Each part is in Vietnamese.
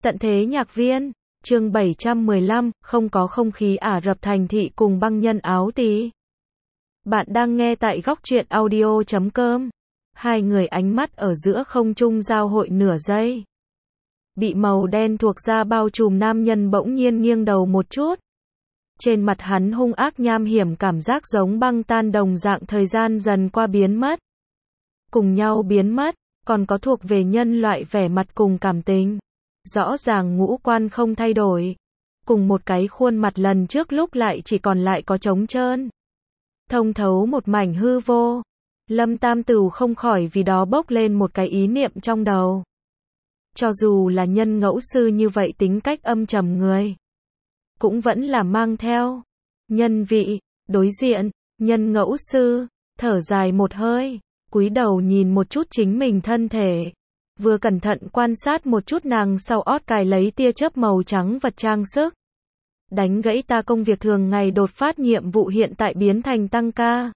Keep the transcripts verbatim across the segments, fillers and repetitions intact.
Tận thế nhạc viên, chương bảy trăm mười lăm, không có không khí Ả Rập thành thị cùng băng nhân áo tí. Bạn đang nghe tại góc truyện audio chấm com. Hai người ánh mắt ở giữa không trung giao hội nửa giây. Bị màu đen thuộc da bao trùm nam nhân bỗng nhiên nghiêng đầu một chút. Trên mặt hắn hung ác nham hiểm, cảm giác giống băng tan đồng dạng, thời gian dần qua biến mất. Cùng nhau biến mất, còn có thuộc về nhân loại vẻ mặt cùng cảm tình. Rõ ràng ngũ quan không thay đổi. Cùng một cái khuôn mặt lần trước lúc lại chỉ còn lại có trống trơn. Thông thấu một mảnh hư vô. Lâm Tam Tửu không khỏi vì đó bốc lên một cái ý niệm trong đầu. Cho dù là nhân ngẫu sư như vậy tính cách âm trầm người, cũng vẫn là mang theo nhân vị. Đối diện, nhân ngẫu sư, thở dài một hơi, cúi đầu nhìn một chút chính mình thân thể. Vừa cẩn thận quan sát một chút nàng sau ót cài lấy tia chớp màu trắng vật trang sức. Đánh gãy ta công việc thường ngày đột phát nhiệm vụ hiện tại biến thành tăng ca.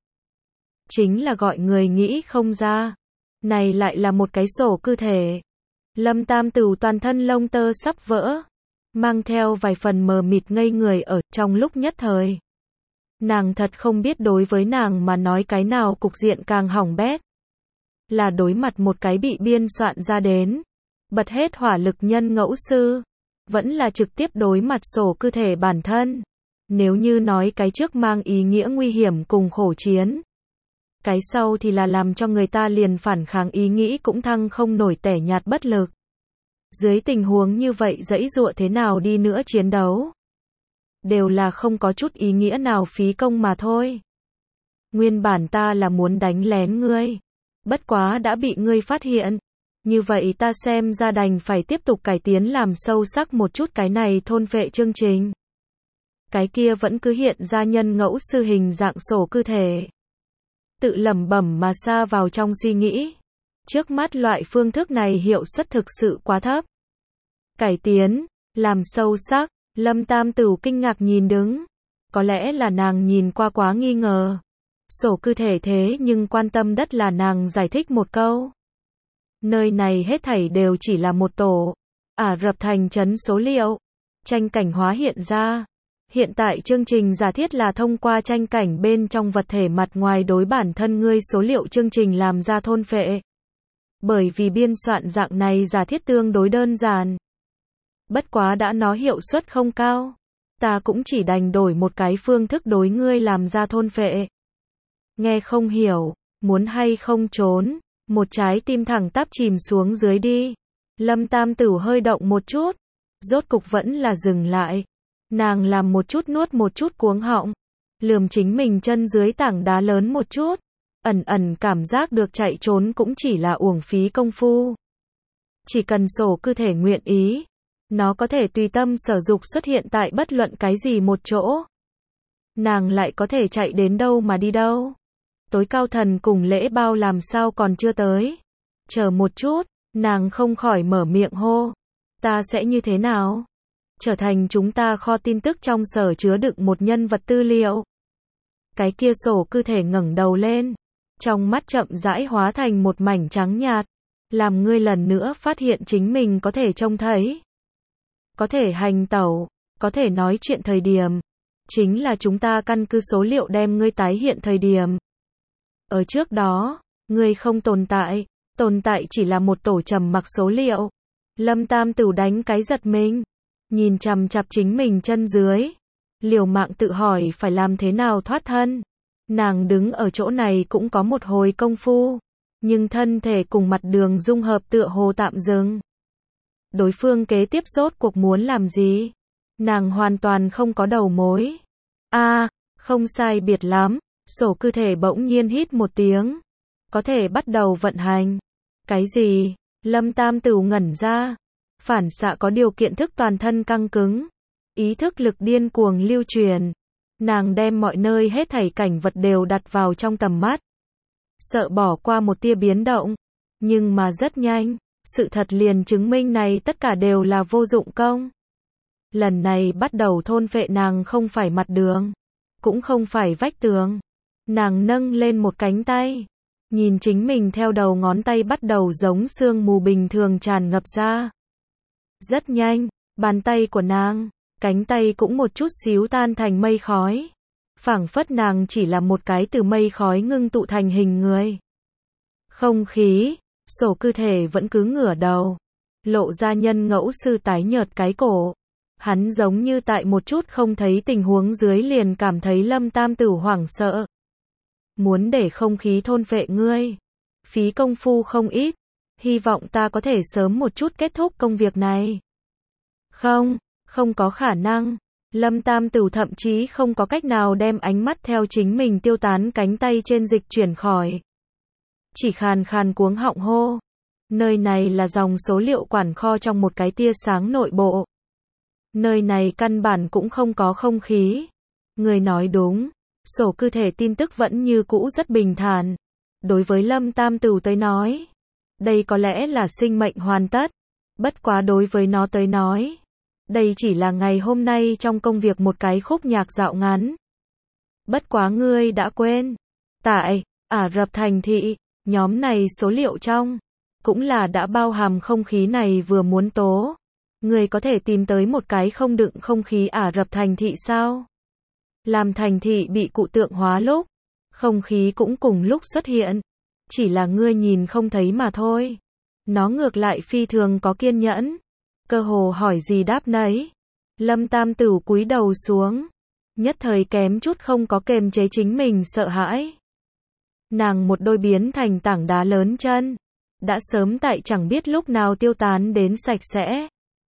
Chính là gọi người nghĩ không ra. Này lại là một cái sổ cư thể. Lâm Tam Tửu toàn thân lông tơ sắp vỡ. Mang theo vài phần mờ mịt ngây người ở trong lúc nhất thời. Nàng thật không biết đối với nàng mà nói cái nào cục diện càng hỏng bét. Là đối mặt một cái bị biên soạn ra đến bật hết hỏa lực nhân ngẫu sư, vẫn là trực tiếp đối mặt sổ cư thể bản thân. Nếu như nói cái trước mang ý nghĩa nguy hiểm cùng khổ chiến, cái sau thì là làm cho người ta liền phản kháng ý nghĩ cũng thăng không nổi, tẻ nhạt bất lực. Dưới tình huống như vậy dãy dụa thế nào đi nữa chiến đấu, đều là không có chút ý nghĩa nào, phí công mà thôi. Nguyên bản ta là muốn đánh lén ngươi, bất quá đã bị ngươi phát hiện. Như vậy ta xem ra đành phải tiếp tục cải tiến làm sâu sắc một chút cái này thôn phệ chương trình. Cái kia vẫn cứ hiện ra nhân ngẫu sư hình dạng sổ cư thể. Tự lẩm bẩm mà sa vào trong suy nghĩ. Trước mắt loại phương thức này hiệu suất thực sự quá thấp. Cải tiến, làm sâu sắc, Lâm Tam Tửu kinh ngạc nhìn đứng. Có lẽ là nàng nhìn qua quá nghi ngờ. Sổ cư thể thế nhưng quan tâm đất là nàng giải thích một câu. Nơi này hết thảy đều chỉ là một tổ Ả Rập thành trấn số liệu. Tranh cảnh hóa hiện ra. Hiện tại chương trình giả thiết là thông qua tranh cảnh bên trong vật thể mặt ngoài đối bản thân ngươi số liệu chương trình làm ra thôn phệ. Bởi vì biên soạn dạng này giả thiết tương đối đơn giản. Bất quá đã nó hiệu suất không cao. Ta cũng chỉ đành đổi một cái phương thức đối ngươi làm ra thôn phệ. Nghe không hiểu, muốn hay không trốn, một trái tim thẳng tắp chìm xuống dưới đi. Lâm Tam Tửu hơi động một chút, rốt cục vẫn là dừng lại. Nàng làm một chút nuốt một chút cuống họng, lườm chính mình chân dưới tảng đá lớn một chút, ẩn ẩn cảm giác được chạy trốn cũng chỉ là uổng phí công phu. Chỉ cần sổ cư thể nguyện ý, nó có thể tùy tâm sở dục xuất hiện tại bất luận cái gì một chỗ. Nàng lại có thể chạy đến đâu mà đi đâu. Tối cao thần cùng lễ bao làm sao còn chưa tới. Chờ một chút, nàng không khỏi mở miệng hô. Ta sẽ như thế nào? Trở thành chúng ta kho tin tức trong sở chứa đựng một nhân vật tư liệu. Cái kia sổ cư thể ngẩng đầu lên. Trong mắt chậm rãi hóa thành một mảnh trắng nhạt. Làm ngươi lần nữa phát hiện chính mình có thể trông thấy. Có thể hành tẩu, có thể nói chuyện thời điểm. Chính là chúng ta căn cứ số liệu đem ngươi tái hiện thời điểm. Ở trước đó, ngươi không tồn tại, tồn tại chỉ là một tổ trầm mặc số liệu. Lâm Tam Tửu đánh cái giật mình, nhìn chằm chằm chính mình chân dưới, liều mạng tự hỏi phải làm thế nào thoát thân. Nàng đứng ở chỗ này cũng có một hồi công phu, nhưng thân thể cùng mặt đường dung hợp tựa hồ tạm dừng. Đối phương kế tiếp rốt cuộc muốn làm gì? Nàng hoàn toàn không có đầu mối. A, à, không sai biệt lắm. Sổ cư thể bỗng nhiên hít một tiếng. Có thể bắt đầu vận hành. Cái gì? Lâm Tam Tửu ngẩn ra. Phản xạ có điều kiện thức toàn thân căng cứng. Ý thức lực điên cuồng lưu truyền. Nàng đem mọi nơi hết thảy cảnh vật đều đặt vào trong tầm mắt. Sợ bỏ qua một tia biến động. Nhưng mà rất nhanh, sự thật liền chứng minh này tất cả đều là vô dụng công. Lần này bắt đầu thôn phệ nàng không phải mặt đường. Cũng không phải vách tường. Nàng nâng lên một cánh tay, nhìn chính mình theo đầu ngón tay bắt đầu giống sương mù bình thường tràn ngập ra. Rất nhanh, bàn tay của nàng, cánh tay cũng một chút xíu tan thành mây khói. Phảng phất nàng chỉ là một cái từ mây khói ngưng tụ thành hình người. Không khí, sổ cư thể vẫn cứ ngửa đầu. Lộ ra nhân ngẫu sư tái nhợt cái cổ. Hắn giống như tại một chút không thấy tình huống dưới liền cảm thấy Lâm Tam Tử hoảng sợ. Muốn để không khí thôn phệ ngươi. Phí công phu không ít. Hy vọng ta có thể sớm một chút kết thúc công việc này. Không, không có khả năng. Lâm Tam Tử thậm chí không có cách nào đem ánh mắt theo chính mình tiêu tán cánh tay trên dịch chuyển khỏi. Chỉ khàn khàn cuống họng hô. Nơi này là dòng số liệu quản kho trong một cái tia sáng nội bộ. Nơi này căn bản cũng không có không khí. Người nói đúng. Sổ cư thể tin tức vẫn như cũ rất bình thản. Đối với Lâm Tam Tử tới nói, đây có lẽ là sinh mệnh hoàn tất. Bất quá đối với nó tới nói, đây chỉ là ngày hôm nay trong công việc một cái khúc nhạc dạo ngắn. Bất quá ngươi đã quên. Tại Ả Rập thành thị, nhóm này số liệu trong, cũng là đã bao hàm không khí này vừa muốn tố. Ngươi có thể tìm tới một cái không đựng không khí Ả Rập thành thị sao? Làm thành thị bị cụ tượng hóa lúc, không khí cũng cùng lúc xuất hiện. Chỉ là ngươi nhìn không thấy mà thôi. Nó ngược lại phi thường có kiên nhẫn. Cơ hồ hỏi gì đáp nấy. Lâm Tam Tử cúi đầu xuống. Nhất thời kém chút không có kềm chế chính mình sợ hãi. Nàng một đôi biến thành tảng đá lớn chân. Đã sớm tại chẳng biết lúc nào tiêu tán đến sạch sẽ.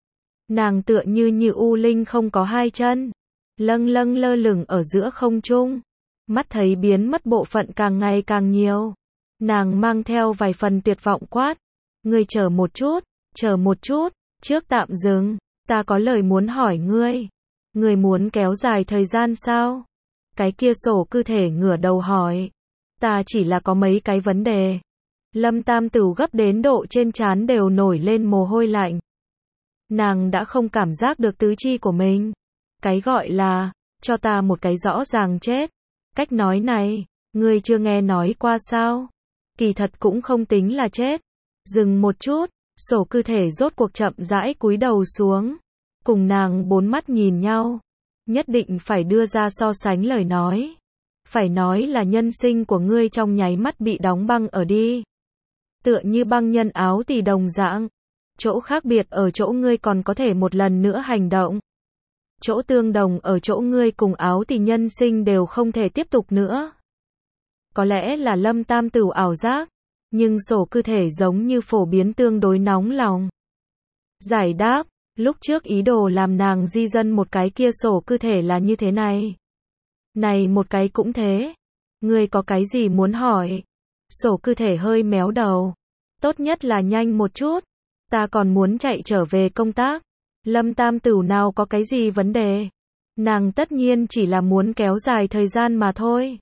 Nàng tựa như như u linh không có hai chân. Lâng lâng lơ lửng ở giữa không trung. Mắt thấy biến mất bộ phận càng ngày càng nhiều. Nàng mang theo vài phần tuyệt vọng quát. Ngươi chờ một chút, chờ một chút, trước tạm dừng, ta có lời muốn hỏi ngươi. Ngươi muốn kéo dài thời gian sao? Cái kia sổ cư thể ngửa đầu hỏi. Ta chỉ là có mấy cái vấn đề. Lâm Tam Tử gấp đến độ trên trán đều nổi lên mồ hôi lạnh. Nàng đã không cảm giác được tứ chi của mình. Cái gọi là, cho ta một cái rõ ràng chết. Cách nói này, ngươi chưa nghe nói qua sao? Kỳ thật cũng không tính là chết. Dừng một chút, sổ cư thể rốt cuộc chậm rãi cúi đầu xuống. Cùng nàng bốn mắt nhìn nhau. Nhất định phải đưa ra so sánh lời nói. Phải nói là nhân sinh của ngươi trong nháy mắt bị đóng băng ở đi. Tựa như băng nhân áo tỳ đồng dạng. Chỗ khác biệt ở chỗ ngươi còn có thể một lần nữa hành động. Chỗ tương đồng ở chỗ ngươi cùng áo tỳ nhân sinh đều không thể tiếp tục nữa. Có lẽ là Lâm Tam Tử ảo giác, nhưng sổ cư thể giống như phổ biến tương đối nóng lòng. Giải đáp, lúc trước ý đồ làm nàng di dân một cái kia sổ cư thể là như thế này. Này một cái cũng thế. Ngươi có cái gì muốn hỏi? Sổ cư thể hơi méo đầu. Tốt nhất là nhanh một chút. Ta còn muốn chạy trở về công tác. Lâm Tam Tử nào có cái gì vấn đề. Nàng tất nhiên chỉ là muốn kéo dài thời gian mà thôi.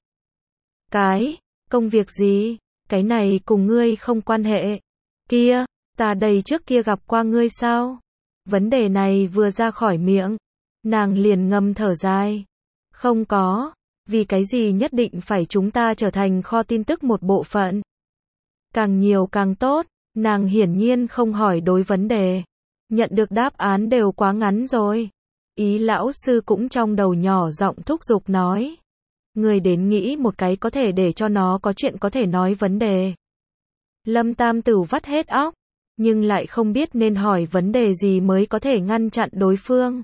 Cái, công việc gì? Cái này cùng ngươi không quan hệ. Kia, ta đây trước kia gặp qua ngươi sao? Vấn đề này vừa ra khỏi miệng. Nàng liền ngầm thở dài. Không có. Vì cái gì nhất định phải chúng ta trở thành kho tin tức một bộ phận? Càng nhiều càng tốt. Nàng hiển nhiên không hỏi đối vấn đề. Nhận được đáp án đều quá ngắn rồi. Ý lão sư cũng trong đầu nhỏ giọng thúc giục nói. Người đến nghĩ một cái có thể để cho nó có chuyện có thể nói vấn đề. Lâm Tam Tử vắt hết óc, nhưng lại không biết nên hỏi vấn đề gì mới có thể ngăn chặn đối phương.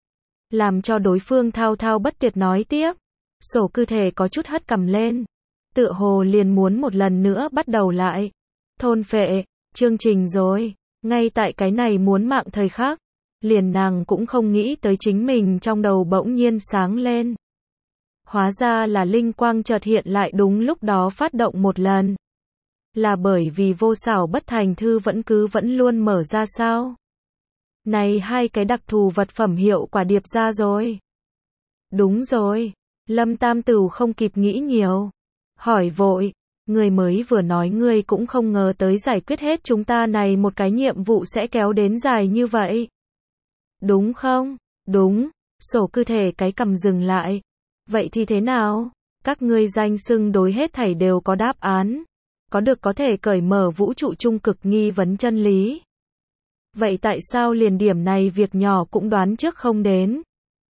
Làm cho đối phương thao thao bất tuyệt nói tiếp. Sổ cư thể có chút hất cằm lên. Tựa hồ liền muốn một lần nữa bắt đầu lại. Thôn phệ, chương trình rồi. Ngay tại cái này muốn mạng thời khắc. Liền nàng cũng không nghĩ tới chính mình trong đầu bỗng nhiên sáng lên. Hóa ra là linh quang chợt hiện lại đúng lúc đó phát động một lần. Là bởi vì vô xảo bất thành thư vẫn cứ vẫn luôn mở ra sao? Này hai cái đặc thù vật phẩm hiệu quả điệp ra rồi. Đúng rồi. Lâm Tam Tử không kịp nghĩ nhiều. Hỏi vội. Người mới vừa nói ngươi cũng không ngờ tới giải quyết hết chúng ta này một cái nhiệm vụ sẽ kéo đến dài như vậy. Đúng không? Đúng. Sổ cư thể cái cầm dừng lại. Vậy thì thế nào? Các ngươi danh xưng đối hết thảy đều có đáp án. Có được có thể cởi mở vũ trụ trung cực nghi vấn chân lý. Vậy tại sao liền điểm này việc nhỏ cũng đoán trước không đến?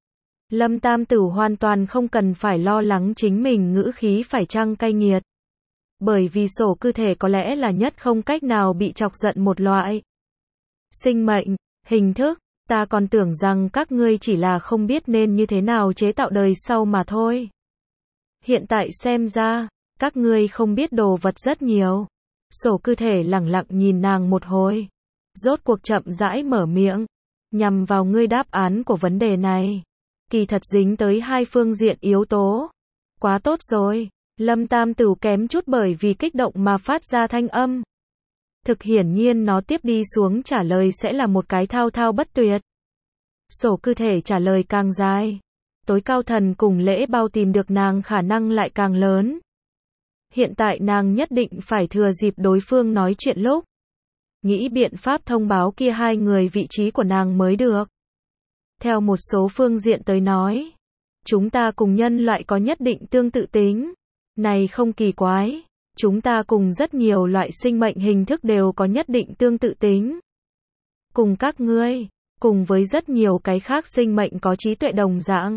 Lâm Tam Tử hoàn toàn không cần phải lo lắng chính mình ngữ khí phải chăng cay nghiệt. Bởi vì sổ cư thể có lẽ là nhất không cách nào bị chọc giận một loại sinh mệnh, hình thức, ta còn tưởng rằng các ngươi chỉ là không biết nên như thế nào chế tạo đời sau mà thôi. Hiện tại xem ra, các ngươi không biết đồ vật rất nhiều. Sổ cư thể lẳng lặng nhìn nàng một hồi. Rốt cuộc chậm rãi mở miệng. Nhằm vào ngươi đáp án của vấn đề này. Kỳ thật dính tới hai phương diện yếu tố. Quá tốt rồi. Lâm Tam Tử kém chút bởi vì kích động mà phát ra thanh âm. Thực hiển nhiên nó tiếp đi xuống trả lời sẽ là một cái thao thao bất tuyệt. Sổ cư thể trả lời càng dài. Tối cao thần cùng lễ bao tìm được nàng khả năng lại càng lớn. Hiện tại nàng nhất định phải thừa dịp đối phương nói chuyện lúc. Nghĩ biện pháp thông báo kia hai người vị trí của nàng mới được. Theo một số phương diện tới nói. Chúng ta cùng nhân loại có nhất định tương tự tính. Này không kỳ quái. Chúng ta cùng rất nhiều loại sinh mệnh hình thức đều có nhất định tương tự tính. Cùng các ngươi, cùng với rất nhiều cái khác sinh mệnh có trí tuệ đồng dạng.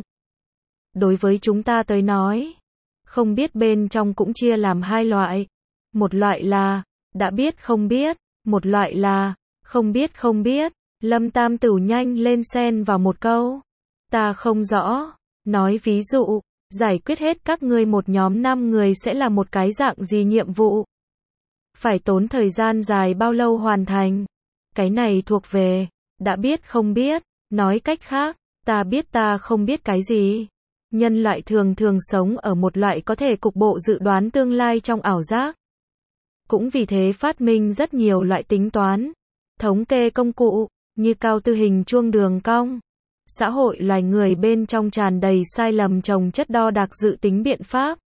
Đối với chúng ta tới nói, không biết bên trong cũng chia làm hai loại. Một loại là, đã biết không biết, một loại là, không biết không biết. Lâm Tam Tử nhanh lên xen vào một câu. Ta không rõ, nói ví dụ, giải quyết hết các ngươi một nhóm năm người sẽ là một cái dạng gì nhiệm vụ? Phải tốn thời gian dài bao lâu hoàn thành? Cái này thuộc về, đã biết không biết, nói cách khác, ta biết ta không biết cái gì. Nhân loại thường thường sống ở một loại có thể cục bộ dự đoán tương lai trong ảo giác. Cũng vì thế phát minh rất nhiều loại tính toán, thống kê công cụ, như cao tư hình chuông đường cong. Xã hội loài người bên trong tràn đầy sai lầm chồng chất đo đạc dự tính biện pháp.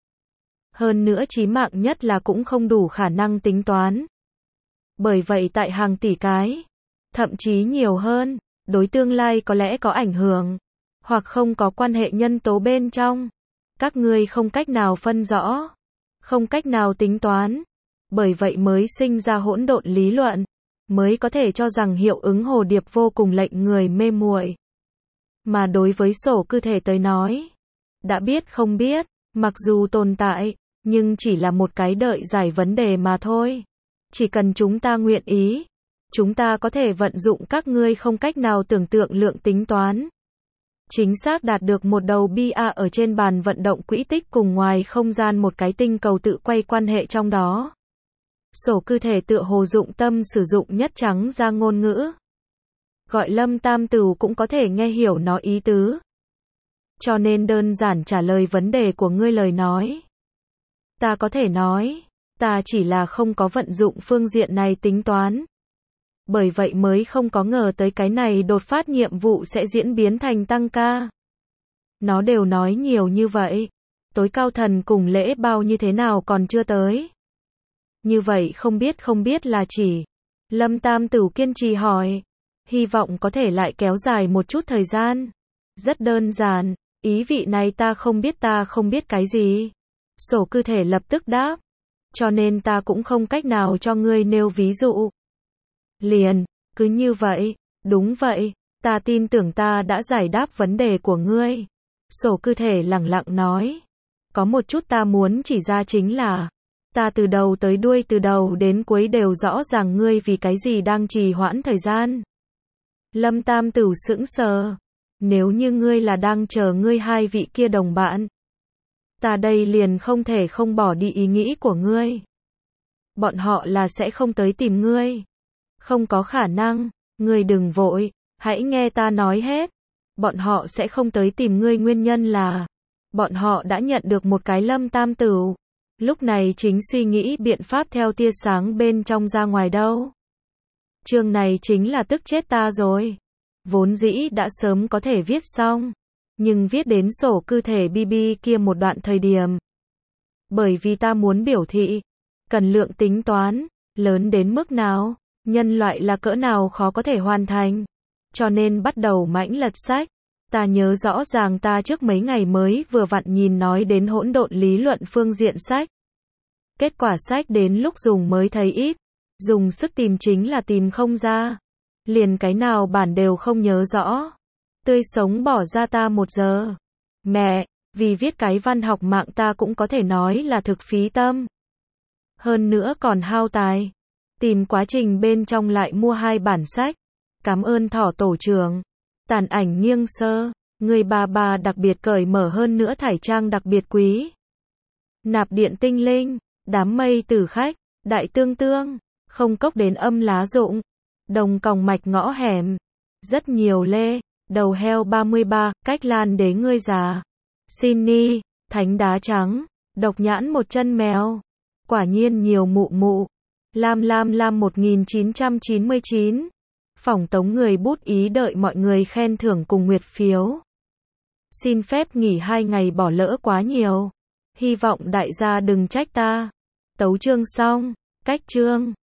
Hơn nữa chí mạng nhất là cũng không đủ khả năng tính toán. Bởi vậy tại hàng tỷ cái, thậm chí nhiều hơn, đối tương lai có lẽ có ảnh hưởng, hoặc không có quan hệ nhân tố bên trong. Các ngươi không cách nào phân rõ, không cách nào tính toán. Bởi vậy mới sinh ra hỗn độn lý luận, mới có thể cho rằng hiệu ứng hồ điệp vô cùng lệnh người mê muội. Mà đối với sổ cư thể tới nói, đã biết không biết, mặc dù tồn tại, nhưng chỉ là một cái đợi giải vấn đề mà thôi. Chỉ cần chúng ta nguyện ý, chúng ta có thể vận dụng các ngươi không cách nào tưởng tượng lượng tính toán. Chính xác đạt được một đầu bi a ở trên bàn vận động quỹ tích cùng ngoài không gian một cái tinh cầu tự quay quan hệ trong đó. Sổ cư thể tựa hồ dụng tâm sử dụng nhất trắng ra ngôn ngữ. Gọi Lâm Tam Tử cũng có thể nghe hiểu nó ý tứ. Cho nên đơn giản trả lời vấn đề của ngươi lời nói. Ta có thể nói, ta chỉ là không có vận dụng phương diện này tính toán. Bởi vậy mới không có ngờ tới cái này đột phát nhiệm vụ sẽ diễn biến thành tăng ca. Nó đều nói nhiều như vậy. Tối cao thần cùng lễ bao như thế nào còn chưa tới. Như vậy không biết không biết là chỉ. Lâm Tam Tử kiên trì hỏi. Hy vọng có thể lại kéo dài một chút thời gian. Rất đơn giản, ý vị này ta không biết ta không biết cái gì. Sổ cư thể lập tức đáp. Cho nên ta cũng không cách nào cho ngươi nêu ví dụ. Liền, cứ như vậy, đúng vậy, ta tin tưởng ta đã giải đáp vấn đề của ngươi. Sổ cư thể lẳng lặng nói. Có một chút ta muốn chỉ ra chính là, ta từ đầu tới đuôi từ đầu đến cuối đều rõ ràng ngươi vì cái gì đang trì hoãn thời gian. Lâm Tam Tử sững sờ. Nếu như ngươi là đang chờ ngươi hai vị kia đồng bạn, ta đây liền không thể không bỏ đi ý nghĩ của ngươi. Bọn họ là sẽ không tới tìm ngươi. Không có khả năng, ngươi đừng vội, hãy nghe ta nói hết. Bọn họ sẽ không tới tìm ngươi nguyên nhân là, bọn họ đã nhận được một cái Lâm Tam Tử. Lúc này chính suy nghĩ biện pháp theo tia sáng bên trong ra ngoài đâu. Chương này chính là tức chết ta rồi. Vốn dĩ đã sớm có thể viết xong, nhưng viết đến sổ cư thể bê bê kia một đoạn thời điểm. Bởi vì ta muốn biểu thị, cần lượng tính toán, lớn đến mức nào, nhân loại là cỡ nào khó có thể hoàn thành. Cho nên bắt đầu mãnh lật sách. Ta nhớ rõ ràng ta trước mấy ngày mới vừa vặn nhìn nói đến hỗn độn lý luận phương diện sách. Kết quả sách đến lúc dùng mới thấy ít. Dùng sức tìm chính là tìm không ra. Liền cái nào bản đều không nhớ rõ. Tươi sống bỏ ra ta một giờ. Mẹ, vì viết cái văn học mạng ta cũng có thể nói là thực phí tâm. Hơn nữa còn hao tài. Tìm quá trình bên trong lại mua hai bản sách. Cảm ơn thỏ tổ trưởng. Tàn ảnh nghiêng sơ. Người bà bà đặc biệt cởi mở hơn nữa thải trang đặc biệt quý. Nạp điện tinh linh. Đám mây tử khách. Đại tương tương. Không cốc đến âm lá rụng. Đồng còng mạch ngõ hẻm. Rất nhiều lê. Đầu heo ba mươi ba. Cách lan đế ngươi già. Xin ni. Thánh đá trắng. Độc nhãn một chân mèo. Quả nhiên nhiều mụ mụ. Lam lam lam một nghìn chín trăm chín mươi chín. Phỏng tống người bút ý đợi mọi người khen thưởng cùng nguyệt phiếu. Xin phép nghỉ hai ngày bỏ lỡ quá nhiều. Hy vọng đại gia đừng trách ta. Tấu chương xong. Cách chương.